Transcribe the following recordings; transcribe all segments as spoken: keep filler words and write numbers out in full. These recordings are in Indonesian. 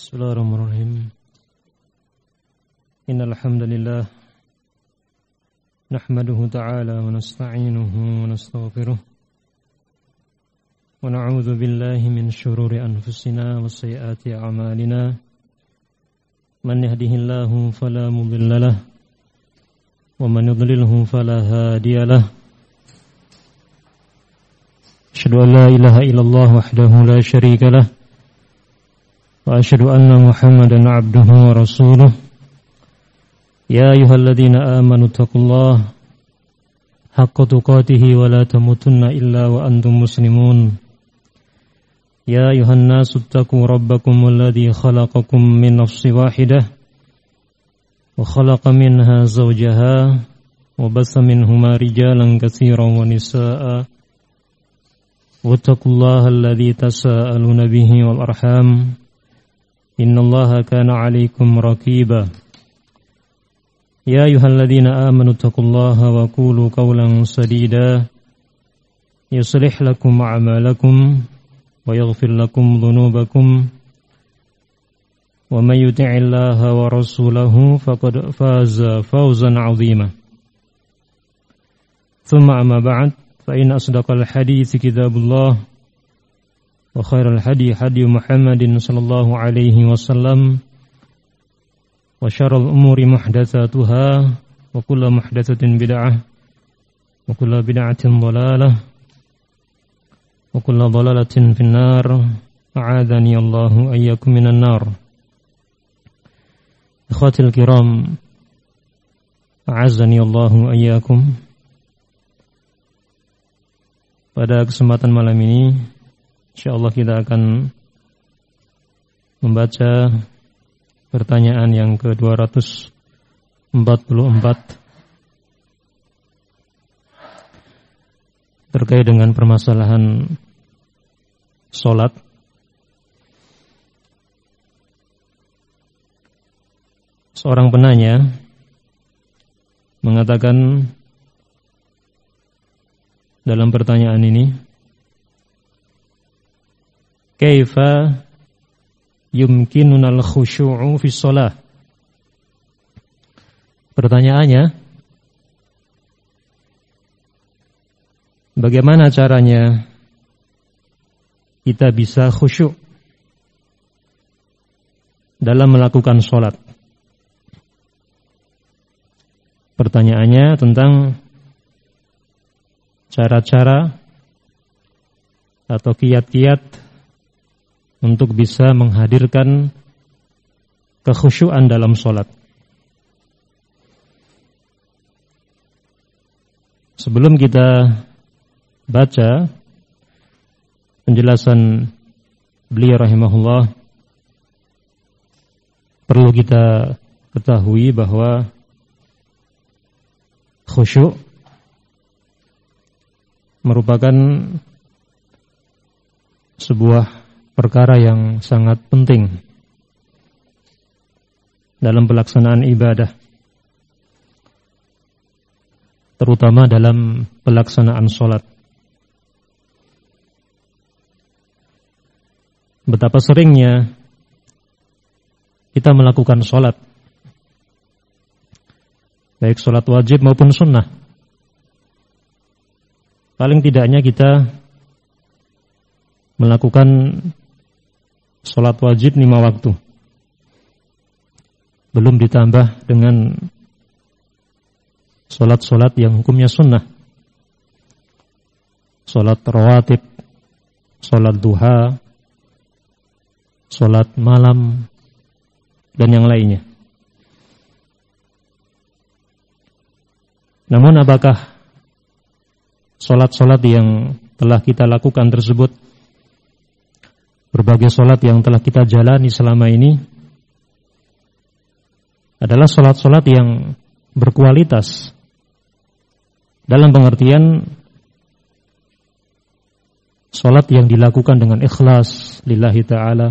Bismillahirrahmanirrahim. Innal hamdalillah nahmaduhu ta'ala wa nasta'inuhu wa nastaghfiruh wa na'udzu billahi min shururi anfusina wa sayyiati a'malina. Man yahdihillahu fala mudilla lahu wa man yudlilhu fala hadiya lahu. Asyhadu an la ilaha illallah wahdahu la syarika lahu wa asyhadu anna Muhammadan 'abduhu wa rasuluh. Ya ayyuhalladzina amanu taqullaha haqqa tuqatih wa la tamutunna illa wa antum muslimun. Ya ayyuhan nasu taqu rabbakumul ladzi khalaqakum min nafsin wahidah wa khalaqa minha zawjaha wa bassa minhuma rijalan katsiran wa nisaa'a wattaqullaha alladzi tasaaluna bihi wal arham innallaha kana 'alaikum raqiba. Ya ayyuhalladzina amanu taqullaha wa qulu qawlan sadida yuslih lakum a'malakum wa yaghfir lakum dhunubakum wa may yuti'illaha wa rasulahu faqad faza fawzan 'azima. Tsumma amma ba'd, fa inna asdaqal hadiits kitabullah wa khairal hadi hadi Muhammadin sallallahu alaihi wasallam wa syarrul umuri muhdatsatuha wa kullu muhdatsatin bid'ah wa kullu bid'atin dhalalah wa kullu dhalalatin finnar. A'adzani Allahu ayyakum minan nar. Ikhwatil kiram, a'azzani Allahu ayyakum. Pada kesempatan malam ini insyaallah kita akan membaca pertanyaan yang ke dua ratus empat puluh empat terkait dengan permasalahan salat. Seorang penanya mengatakan dalam pertanyaan ini, kaifa yumkinunal khusyu'u fi shalah? Pertanyaannya, bagaimana caranya kita bisa khusyuk dalam melakukan sholat? Pertanyaannya tentang cara-cara atau kiat-kiat untuk bisa menghadirkan kekhusyuan dalam sholat. Sebelum kita baca penjelasan beliau rahimahullah, perlu kita ketahui bahwa khusyuk merupakan sebuah perkara yang sangat penting dalam pelaksanaan ibadah, terutama dalam pelaksanaan sholat. Betapa seringnya kita melakukan sholat, baik sholat wajib maupun sunnah. Paling tidaknya kita melakukan sholat wajib lima waktu, belum ditambah dengan sholat-sholat yang hukumnya sunnah, sholat rawatib, sholat duha, sholat malam, dan yang lainnya. Namun apakah sholat-sholat yang telah kita lakukan tersebut, berbagai sholat yang telah kita jalani selama ini, adalah sholat-sholat yang berkualitas dalam pengertian sholat yang dilakukan dengan ikhlas lillahi ta'ala,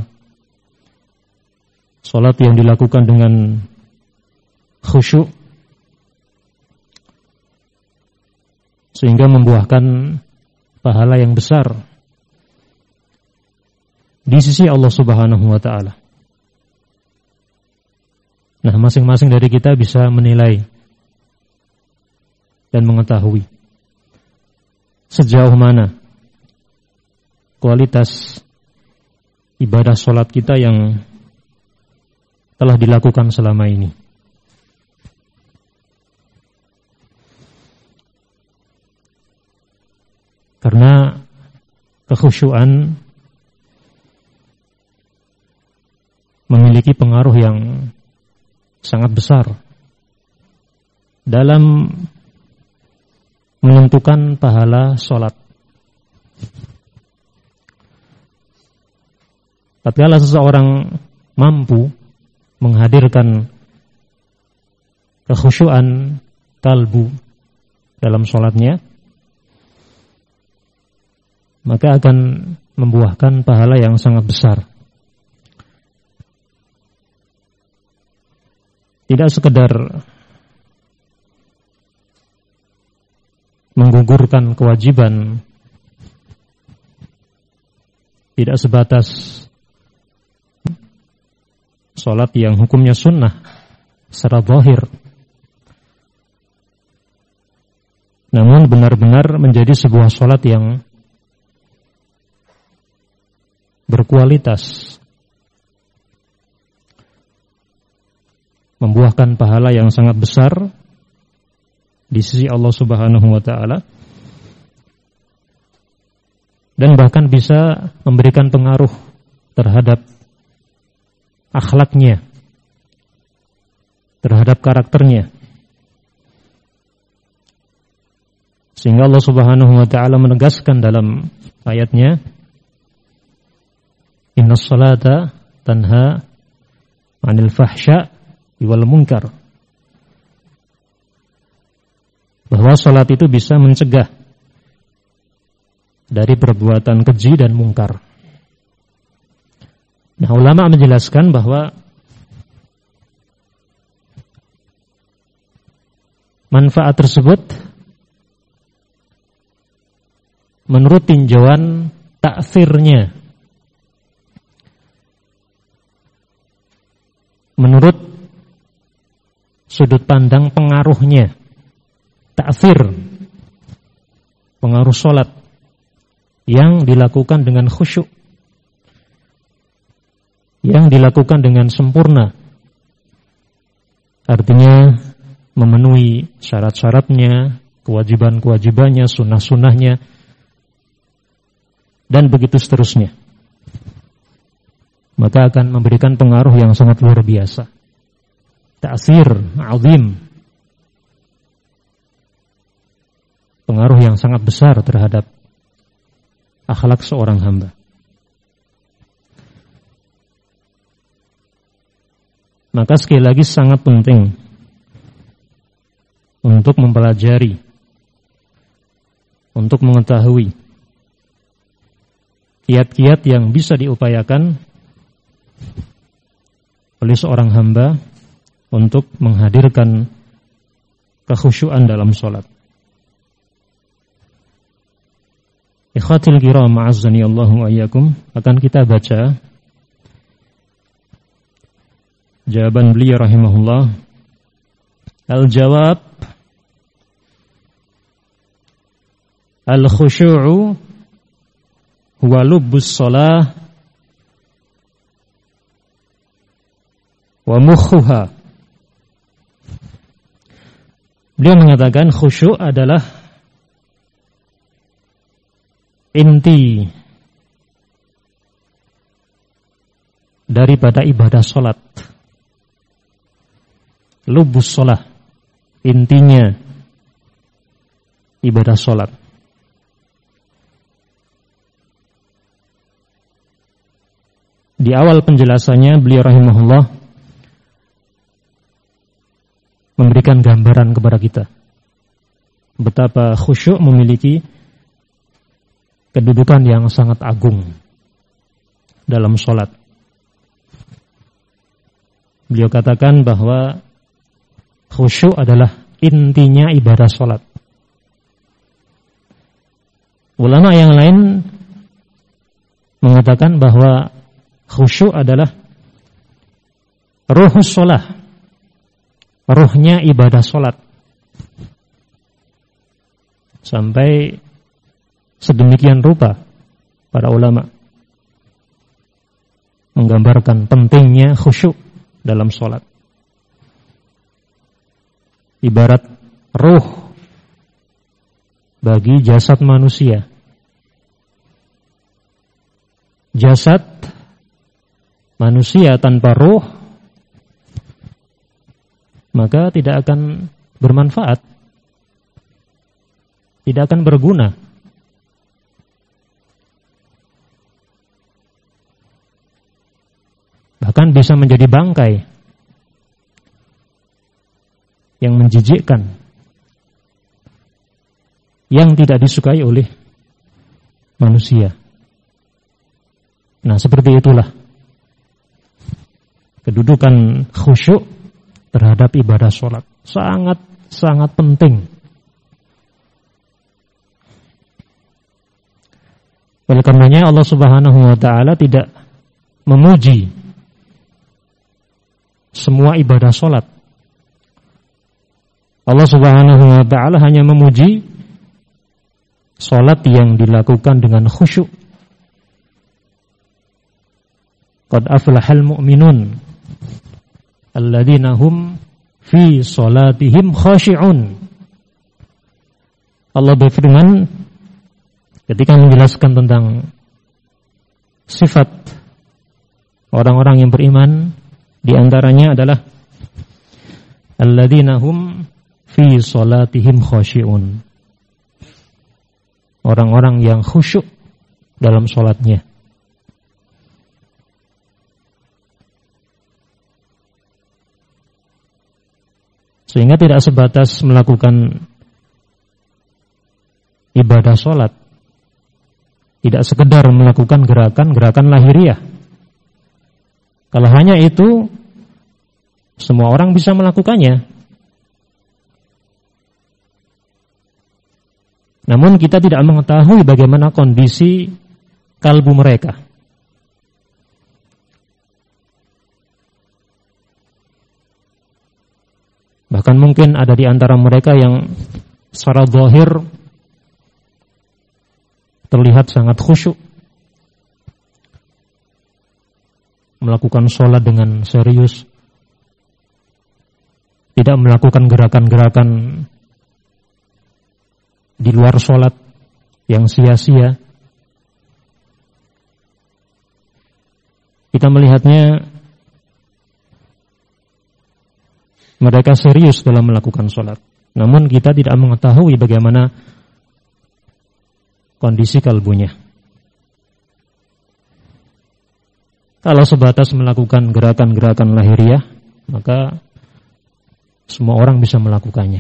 sholat yang dilakukan dengan khusyuk sehingga membuahkan pahala yang besar di sisi Allah Subhanahu wa ta'ala. Nah, masing-masing dari kita bisa menilai dan mengetahui sejauh mana kualitas ibadah sholat kita yang telah dilakukan selama ini. Karena kekhusyuan memiliki pengaruh yang sangat besar dalam menentukan pahala sholat. Tatkala seseorang mampu menghadirkan kekhusyuan kalbu dalam sholatnya, maka akan membuahkan pahala yang sangat besar. Tidak sekedar menggugurkan kewajiban, tidak sebatas sholat yang hukumnya sunnah secara zahir, namun benar-benar menjadi sebuah sholat yang berkualitas, membuahkan pahala yang sangat besar di sisi Allah Subhanahu wa taala, dan bahkan bisa memberikan pengaruh terhadap akhlaknya, terhadap karakternya. Sehingga Allah Subhanahu wa taala menegaskan dalam ayatnya, Innas salata tanha 'anil fahsya wal munkar. Bahwa salat itu bisa mencegah dari perbuatan keji dan mungkar. Nah, ulama menjelaskan bahwa manfaat tersebut menurut tinjauan ta'thirnya, menurut sudut pandang pengaruhnya, ta'thir, pengaruh sholat yang dilakukan dengan khusyuk, yang dilakukan dengan sempurna, artinya memenuhi syarat-syaratnya, kewajiban-kewajibannya, sunnah-sunnahnya, dan begitu seterusnya, maka akan memberikan pengaruh yang sangat luar biasa, ta'sir azim, pengaruh yang sangat besar terhadap akhlak seorang hamba. Maka sekali lagi sangat penting untuk mempelajari, untuk mengetahui kiat-kiat yang bisa diupayakan oleh seorang hamba untuk menghadirkan kekhusyuan dalam sholat. Ikhwatil kiram, ma'azzani Allahu wa iyyakum, akan kita baca jawaban beliau rahimahullah. Al-jawab, al-khusyu'u huwa lubbus shalah wa mukhuha. Beliau mengatakan khusyuk adalah inti daripada ibadah sholat. Lubus sholat, intinya ibadah sholat. Di awal penjelasannya beliau rahimahullah memberikan gambaran kepada kita betapa khusyuk memiliki kedudukan yang sangat agung dalam sholat. Beliau katakan bahwa khusyuk adalah intinya ibadah sholat. Ulama yang lain mengatakan bahwa khusyuk adalah ruhus sholat, ruhnya ibadah sholat. Sampai sedemikian rupa para ulama menggambarkan pentingnya khusyuk dalam sholat. Ibarat ruh bagi jasad manusia. Jasad manusia tanpa ruh maka tidak akan bermanfaat, tidak akan berguna. Bahkan bisa menjadi bangkai yang menjijikkan, yang tidak disukai oleh manusia. Nah, seperti itulah kedudukan khusyuk terhadap ibadah sholat. Sangat-sangat penting. Oleh karenanya Allah Subhanahu wa Ta'ala tidak memuji semua ibadah sholat. Allah Subhanahu wa Ta'ala hanya memuji sholat yang dilakukan dengan khusyuk. Qad aflahal mu'minun alladzina hum fi sholatihim khashi'un. Allah berfirman ketika menjelaskan tentang sifat orang-orang yang beriman, di antaranya adalah alladzina hum fi sholatihim khashi'un. Orang-orang yang khusyuk dalam sholatnya. Sehingga tidak sebatas melakukan ibadah sholat, tidak sekedar melakukan gerakan-gerakan lahiriah. Kalau hanya itu, semua orang bisa melakukannya. Namun kita tidak mengetahui bagaimana kondisi kalbu mereka. Bahkan mungkin ada di antara mereka yang secara zahir terlihat sangat khusyuk, melakukan sholat dengan serius, tidak melakukan gerakan-gerakan di luar sholat yang sia-sia. Kita melihatnya mereka serius dalam melakukan sholat. Namun kita tidak mengetahui bagaimana kondisi kalbunya. Kalau sebatas melakukan gerakan-gerakan lahiriah, maka semua orang bisa melakukannya.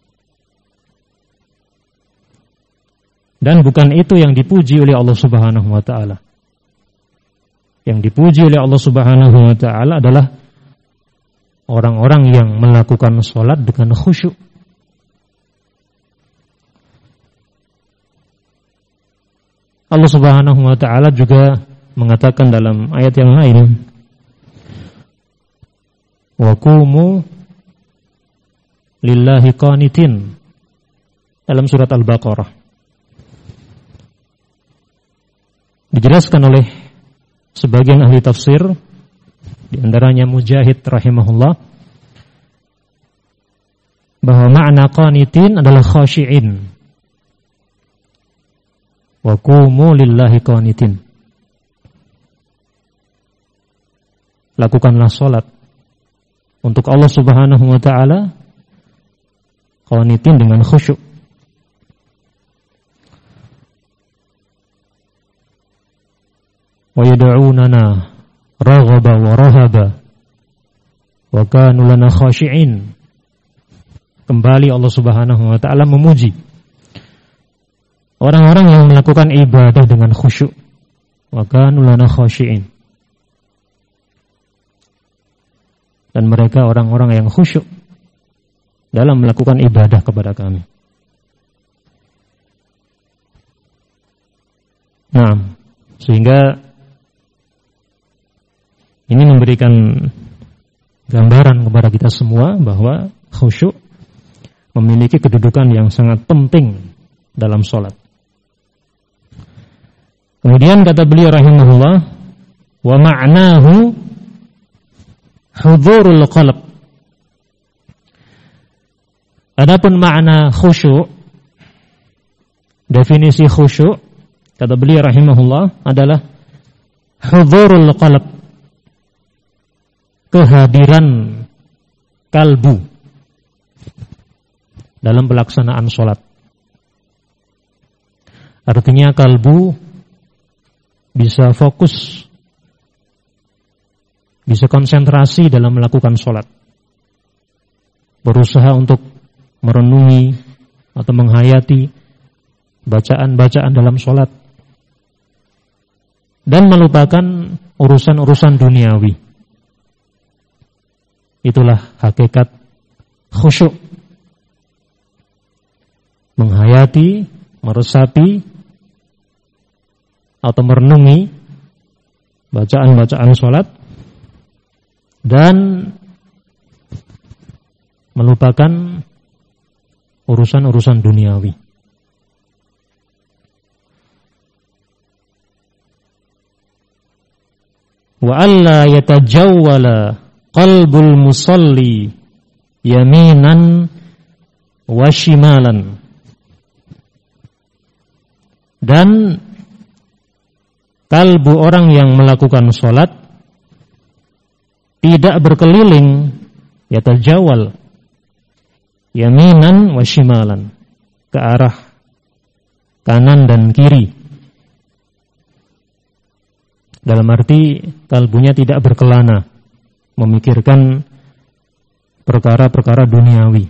Dan bukan itu yang dipuji oleh Allah Subhanahu wa Ta'ala. Yang dipuji oleh Allah Subhanahu wa Ta'ala adalah orang-orang yang melakukan sholat dengan khusyuk. Allah Subhanahu wa Ta'ala juga mengatakan dalam ayat yang lain, wa qumu lillahi qanitin, dalam surat Al-Baqarah. Dijelaskan oleh sebagian ahli tafsir, di antaranya Mujahid rahimahullah, bahwa makna qanitin adalah khashi'in. Wa qumu lillahi qanitin. Lakukanlah salat untuk Allah Subhanahu wa Ta'ala qanitin dengan khusyuk. Wa yad'unana raghaba wa rahaba wa kanu lana khashi'in. Kembali Allah Subhanahu wa Ta'ala memuji orang-orang yang melakukan ibadah dengan khusyuk. Wa kanu lana khashi'in. Dan mereka orang-orang yang khusyuk dalam melakukan ibadah kepada kami. Nah, sehingga ini memberikan gambaran kepada kita semua bahwa khusyuk memiliki kedudukan yang sangat penting dalam sholat. Kemudian kata beliau rahimahullah, wa ma'nahu hudhurul qalb. Adapun makna khusyuk, definisi khusyuk kata beliau rahimahullah adalah hudhurul qalb, kehadiran kalbu dalam pelaksanaan sholat. Artinya kalbu bisa fokus, bisa konsentrasi dalam melakukan sholat, berusaha untuk merenungi atau menghayati bacaan-bacaan dalam sholat, dan melupakan urusan-urusan duniawi. Itulah hakikat khusyuk. Menghayati, meresapi, atau merenungi bacaan-bacaan sholat dan melupakan urusan-urusan duniawi. Wa alla yatajawwala qalbul musalli yaminan wa shimalan. Dan kalbu orang yang melakukan sholat tidak berkeliling, yatajawal, yaminan wa shimalan, ke arah kanan dan kiri. Dalam arti kalbunya tidak berkelana, memikirkan perkara-perkara duniawi.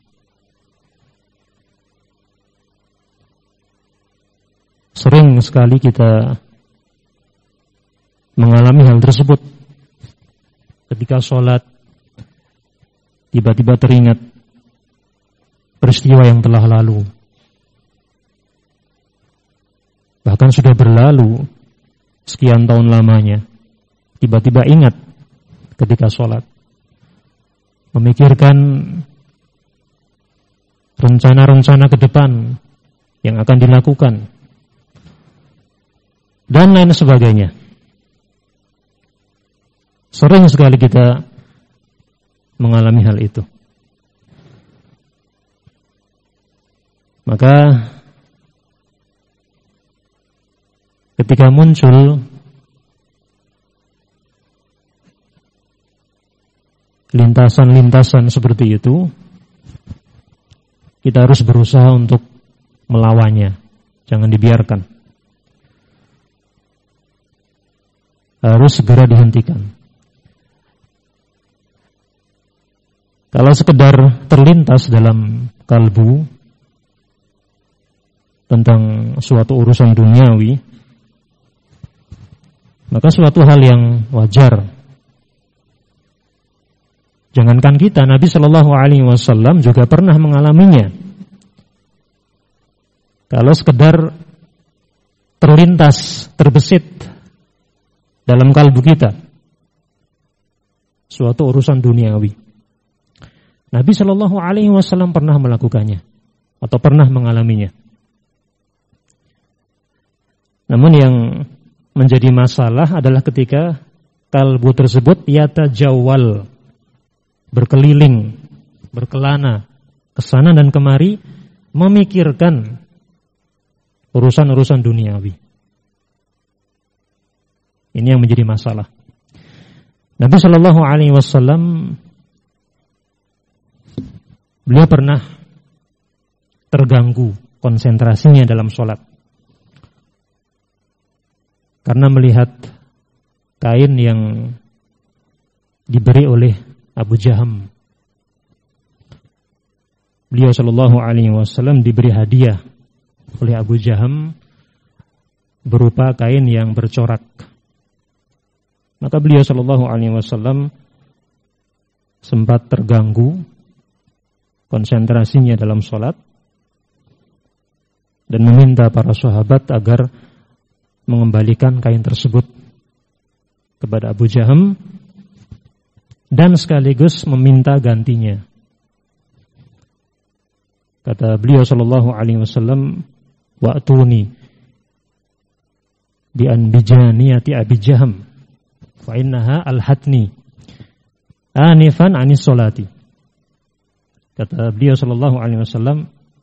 Sering sekali kita mengalami hal tersebut. Ketika sholat, tiba-tiba teringat peristiwa yang telah lalu. Bahkan sudah berlalu sekian tahun lamanya. Tiba-tiba ingat ketika sholat. Memikirkan rencana-rencana ke depan yang akan dilakukan. Dan lain sebagainya. Sering sekali kita mengalami hal itu. Maka ketika muncul lintasan-lintasan seperti itu, kita harus berusaha untuk melawannya. Jangan dibiarkan. Harus segera dihentikan. Kalau sekedar terlintas dalam kalbu tentang suatu urusan duniawi, maka suatu hal yang wajar. Jangankan kita, Nabi Shallallahu Alaihi Wasallam juga pernah mengalaminya. Kalau sekedar terlintas, terbesit dalam kalbu kita suatu urusan duniawi, Nabi Shallallahu Alaihi Wasallam pernah melakukannya atau pernah mengalaminya. Namun yang menjadi masalah adalah ketika kalbu tersebut yatajawwal, berkeliling, berkelana kesana dan kemari, memikirkan urusan-urusan duniawi. Ini yang menjadi masalah. Nabi Shallallahu Alaihi Wasallam beliau pernah terganggu konsentrasinya dalam sholat karena melihat kain yang diberi oleh Abu Jaham. Beliau Shallallahu Alaihi Wasallam diberi hadiah oleh Abu Jaham berupa kain yang bercorak. Maka beliau Shallallahu Alaihi Wasallam sempat terganggu konsentrasinya dalam sholat dan meminta para sahabat agar mengembalikan kain tersebut kepada Abu Jaham dan sekaligus meminta gantinya. Kata beliau sallallahu alaihi wasallam, wa'tuni bi anbijaniyati Abi Jahm fa innaha alhatni anifan anis solati. Kata beliau sallallahu alaihi wasallam,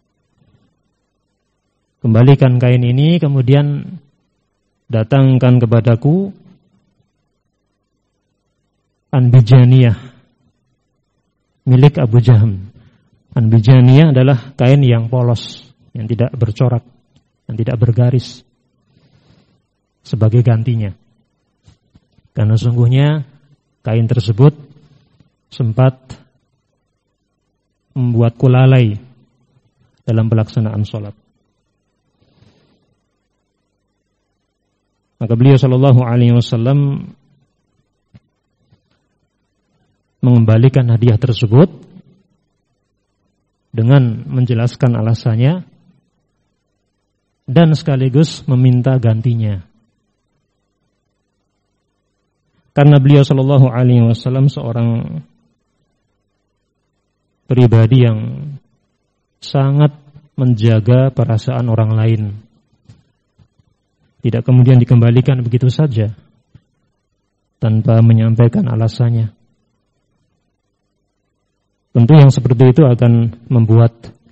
kembalikan kain ini, kemudian datangkan kepadaku Anbijaniyah milik Abu Jahm. Anbijaniyah adalah kain yang polos, yang tidak bercorak, yang tidak bergaris, sebagai gantinya. Karena sungguhnya kain tersebut sempat membuatku lalai dalam pelaksanaan sholat. Maka beliau sallallahu alaihi wasallam mengembalikan hadiah tersebut dengan menjelaskan alasannya dan sekaligus meminta gantinya. Karena beliau sallallahu alaihi wasallam seorang pribadi yang sangat menjaga perasaan orang lain. Tidak kemudian dikembalikan begitu saja tanpa menyampaikan alasannya. Tentu yang seperti itu akan membuat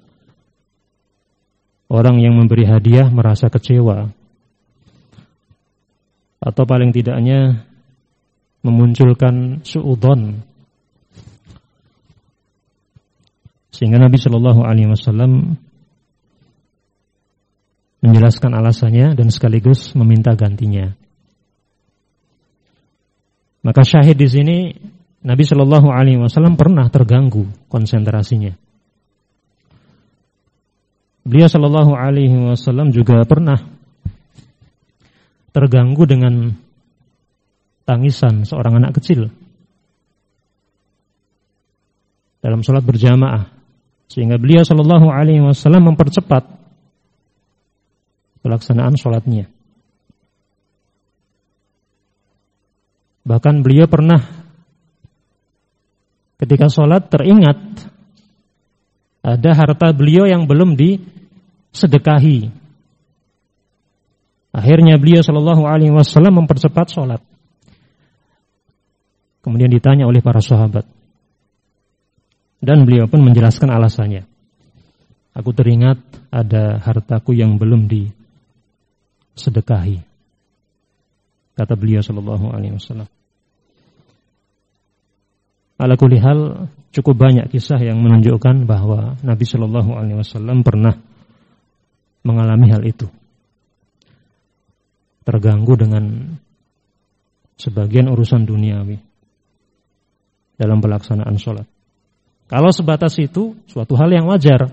orang yang memberi hadiah merasa kecewa, atau paling tidaknya memunculkan suudzon, sehingga Nabi Shallallahu Alaihi Wasallam menjelaskan alasannya dan sekaligus meminta gantinya. Maka syahid di sini, Nabi Shallallahu Alaihi Wasallam pernah terganggu konsentrasinya. Beliau Shallallahu Alaihi Wasallam juga pernah terganggu dengan tangisan seorang anak kecil dalam sholat berjamaah, sehingga beliau Shallallahu Alaihi Wasallam mempercepat pelaksanaan sholatnya. Bahkan beliau pernah ketika sholat teringat ada harta beliau yang belum disedekahi. Akhirnya beliau Shallallahu Alaihi Wasallam mempercepat sholat. Kemudian ditanya oleh para sahabat, dan beliau pun menjelaskan alasannya. Aku teringat ada hartaku yang belum disedekahi, kata beliau Shallallahu Alaihi Wasallam. Ala kulli hal, cukup banyak kisah yang menunjukkan bahwa Nabi Shallallahu Alaihi Wasallam pernah mengalami hal itu, terganggu dengan sebagian urusan duniawi dalam pelaksanaan sholat. Kalau sebatas itu, suatu hal yang wajar.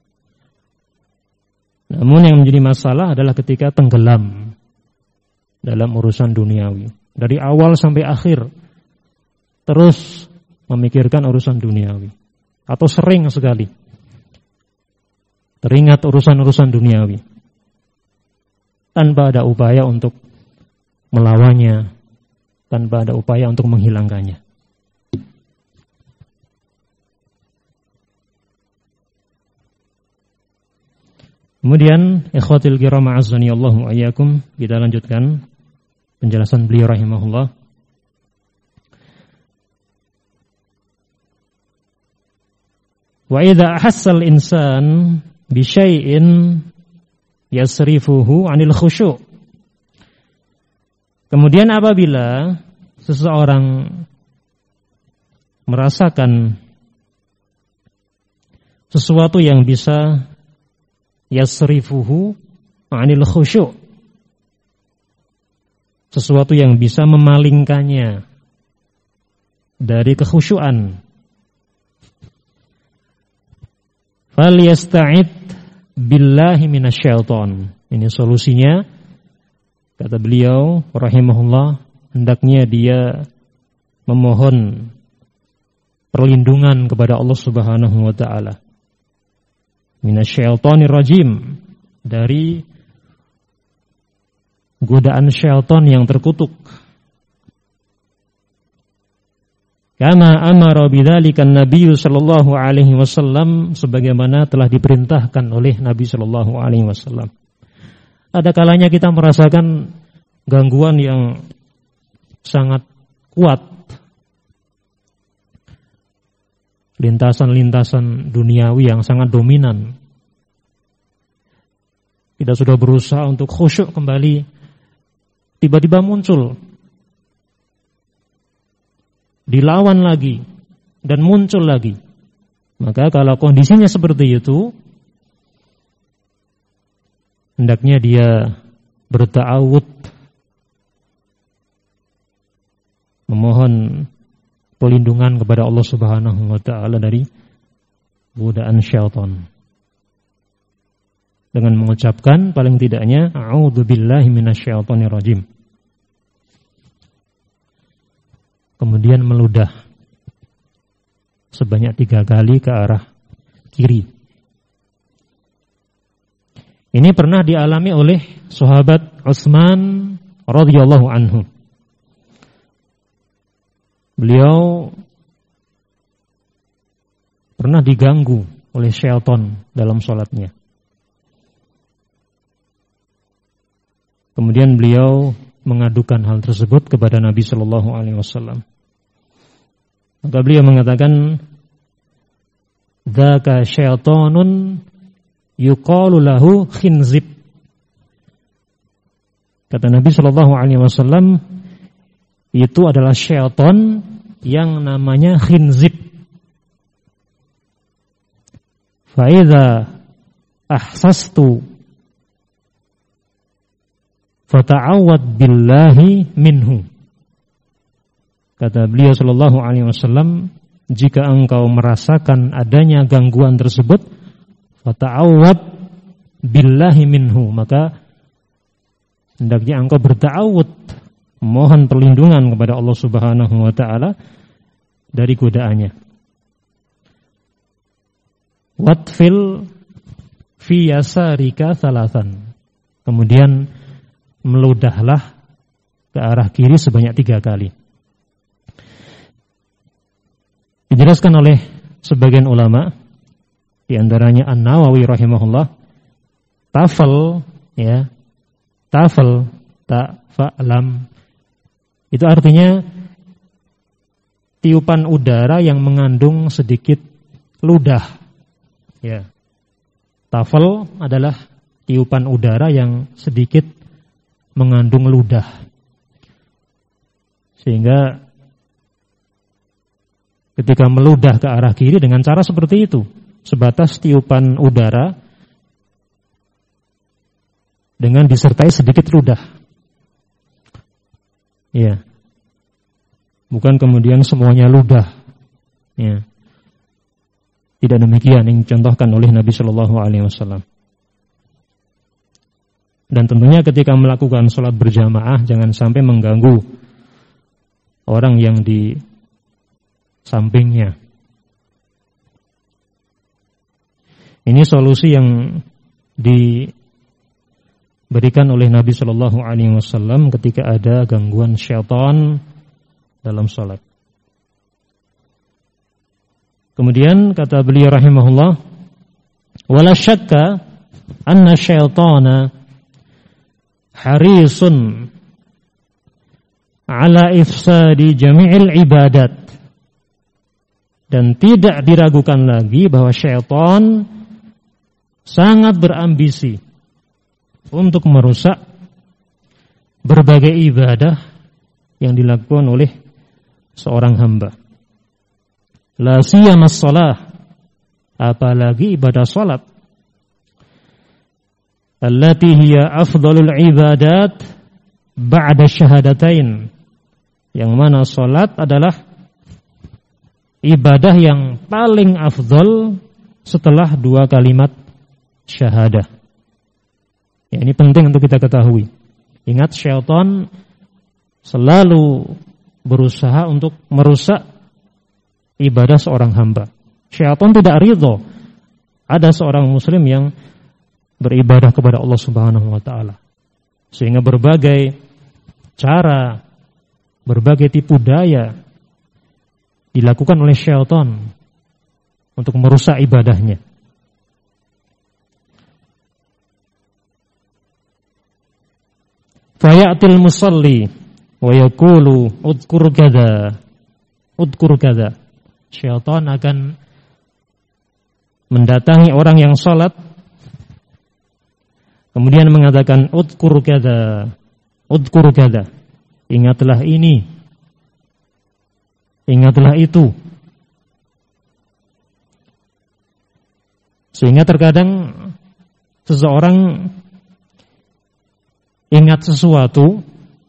Namun yang menjadi masalah adalah ketika tenggelam dalam urusan duniawi, dari awal sampai akhir terus memikirkan urusan duniawi, atau sering sekali teringat urusan-urusan duniawi tanpa ada upaya untuk melawannya, tanpa ada upaya untuk menghilangkannya. Kemudian ikhwatil kiram a'azzani Allahu ayyakum, kita lanjutkan penjelasan beliau rahimahullah. Wa idza hassal insan bi syai'in yasrifuhu 'anil khusyu'. Kemudian apabila seseorang merasakan sesuatu yang bisa yasrifuhu 'anil khusyu', sesuatu yang bisa memalingkannya dari kekhusyuan, fal yasta'id billahi minasyaiton. Ini solusinya, kata beliau rahimahullah, hendaknya dia memohon perlindungan kepada Allah Subhanahu wa taala, minasyaitonir rajim, dari godaan syaitan yang terkutuk. Kama amara bidzalika Nabi sallallahu alaihi wasallam, sebagaimana telah diperintahkan oleh Nabi sallallahu alaihi wasallam. Ada kalanya kita merasakan gangguan yang sangat kuat, lintasan-lintasan duniawi yang sangat dominan. Kita sudah berusaha untuk khusyuk kembali, tiba-tiba muncul, dilawan lagi, dan muncul lagi. Maka kalau kondisinya seperti itu, hendaknya dia berta'awud, memohon perlindungan kepada Allah Subhanahu wa taala dari godaan syaitan, dengan mengucapkan paling tidaknya a'udzubillahi minasyaitonir rajim. Kemudian meludah sebanyak tiga kali ke arah kiri. Ini pernah dialami oleh sahabat Utsman radhiyallahu anhu. Beliau pernah diganggu oleh syaitan dalam salatnya. Kemudian beliau mengadukan hal tersebut kepada Nabi sallallahu alaihi wasallam. Maka beliau mengatakan, "Dzaka syaitanun yuqalu lahu khinzib." Kata Nabi sallallahu alaihi wasallam, itu adalah syaitan yang namanya khinzib. Fa idza ahsastu fata'awad billahi minhu. Kata beliau sallallahu alaihi wasallam, jika engkau merasakan adanya gangguan tersebut, fata'awad billahi minhu, maka hendaknya engkau berta'awud, mohon perlindungan kepada Allah Subhanahu wa taala dari godaannya. Watfil fi yasarika thalathan. Kemudian meludahlah ke arah kiri sebanyak tiga kali. Dijelaskan oleh sebagian ulama, di antaranya An-Nawawi rahimahullah, tafal, ya, tafal, ta, fa, lam, itu artinya tiupan udara yang mengandung sedikit ludah. Ya. Tafal adalah tiupan udara yang sedikit mengandung ludah. Sehingga ketika meludah ke arah kiri dengan cara seperti itu, sebatas tiupan udara dengan disertai sedikit ludah. Ya. Bukan kemudian semuanya ludah. Ya. Tidak demikian yang dicontohkan oleh Nabi sallallahu alaihi wasallam. Dan tentunya ketika melakukan sholat berjamaah jangan sampai mengganggu orang yang di sampingnya. Ini solusi yang diberikan oleh Nabi sallallahu alaihi wasallam ketika ada gangguan syaitan dalam salat. Kemudian kata beliau rahimahullah, wala syakka anna syaitana harisun ala ifsadi jami'il ibadat. Dan tidak diragukan lagi bahwa syaitan sangat berambisi untuk merusak berbagai ibadah yang dilakukan oleh seorang hamba. La siyamas shalah, apalagi ibadah salat. Allati hiya afdalul ibadat ba'da syahadatain. Yang mana salat adalah ibadah yang paling afdal setelah dua kalimat syahadah. Ya, ini penting untuk kita ketahui. Ingat, syaitan selalu berusaha untuk merusak ibadah seorang hamba. Syaitan tidak ridho ada seorang muslim yang beribadah kepada Allah Subhanahu wa taala. Sehingga berbagai cara, berbagai tipu daya dilakukan oleh syaitan untuk merusak ibadahnya. Fayatil musalli wa yaqulu udhkur kadza udhkur kadza. Syaitan akan mendatangi orang yang salat kemudian mengatakan udhkur kadza udhkur kadza. Ingatlah ini. Ingatlah itu. Sehingga terkadang seseorang ingat sesuatu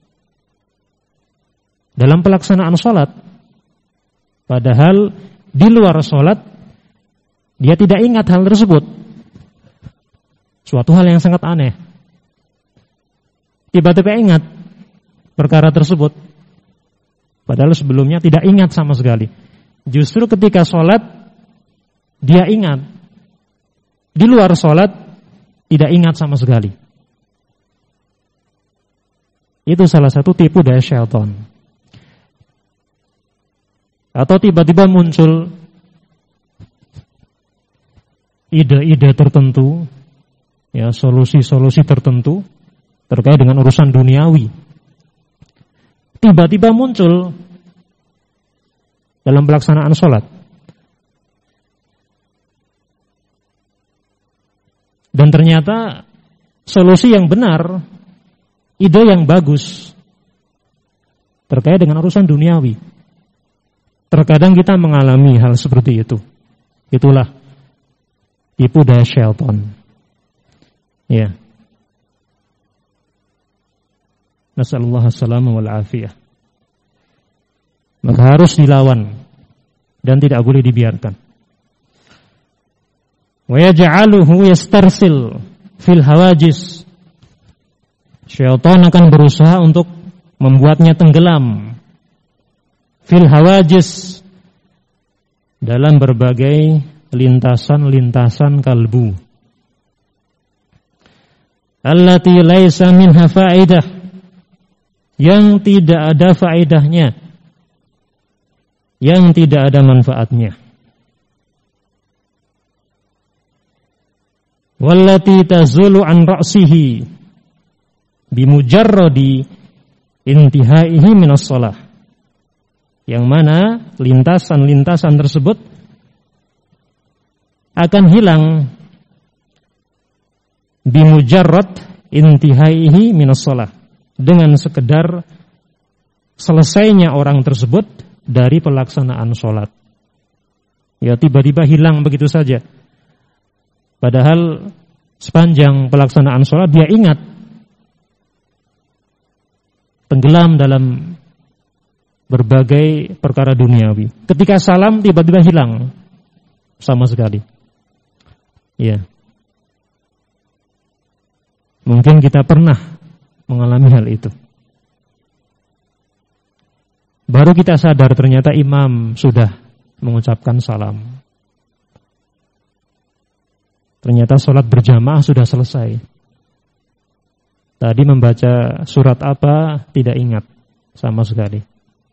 dalam pelaksanaan sholat, padahal di luar sholat dia tidak ingat hal tersebut. Suatu hal yang sangat aneh. Tiba-tiba ingat perkara tersebut, padahal sebelumnya tidak ingat sama sekali. Justru ketika sholat dia ingat, di luar sholat tidak ingat sama sekali. Itu salah satu tipu daya syaitan. Atau tiba-tiba muncul ide-ide tertentu, ya, solusi-solusi tertentu terkait dengan urusan duniawi. Tiba-tiba muncul dalam pelaksanaan sholat. Dan ternyata solusi yang benar, ide yang bagus terkait dengan urusan duniawi. Terkadang kita mengalami hal seperti itu. Itulah tipu daya syaitan. Ya. Nasallallahu as-salama wal afiyah. Maka harus dilawan dan tidak boleh dibiarkan. Wa yaj'aluhu yastarsil fil hawajis. Syaitan akan berusaha untuk membuatnya tenggelam fil hawajis, dalam berbagai lintasan-lintasan kalbu. Allati laisa minha faedah, yang tidak ada faedahnya, yang tidak ada manfaatnya. Wallati tazulu an ra'sihi bimujarradi intihaihi minas shalah, yang mana lintasan-lintasan tersebut akan hilang bimujarrad intihaihi minas shalah, dengan sekedar selesainya orang tersebut dari pelaksanaan sholat. Ya, tiba-tiba hilang begitu saja. Padahal sepanjang pelaksanaan sholat dia ingat, tenggelam dalam berbagai perkara duniawi. Ketika salam tiba-tiba hilang sama sekali. Ya. Mungkin kita pernah mengalami hal itu. Baru kita sadar ternyata imam sudah mengucapkan salam. Ternyata sholat berjamaah sudah selesai. Tadi membaca surat apa tidak ingat sama sekali.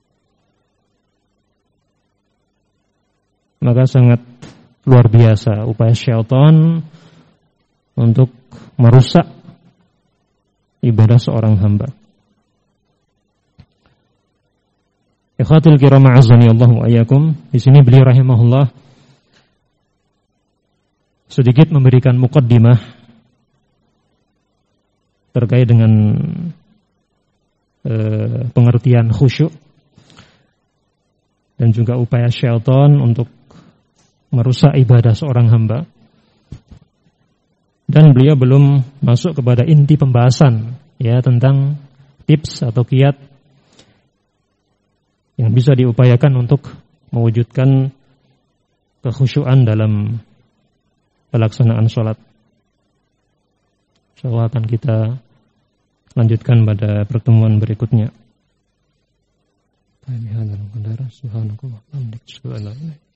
Maka sangat luar biasa upaya syaitan untuk merusak ibadah seorang hamba. Ikhwatul kiram azani Allah wa iyyakum. Di sini beliau rahimahullah sedikit memberikan muqaddimah terkait dengan eh, pengertian khusyuk dan juga upaya syaitan untuk merusak ibadah seorang hamba. Dan beliau belum masuk kepada inti pembahasan, ya, tentang tips atau kiat yang bisa diupayakan untuk mewujudkan kekhusyuan dalam pelaksanaan sholat. Insyaallah akan kita lanjutkan pada pertemuan berikutnya.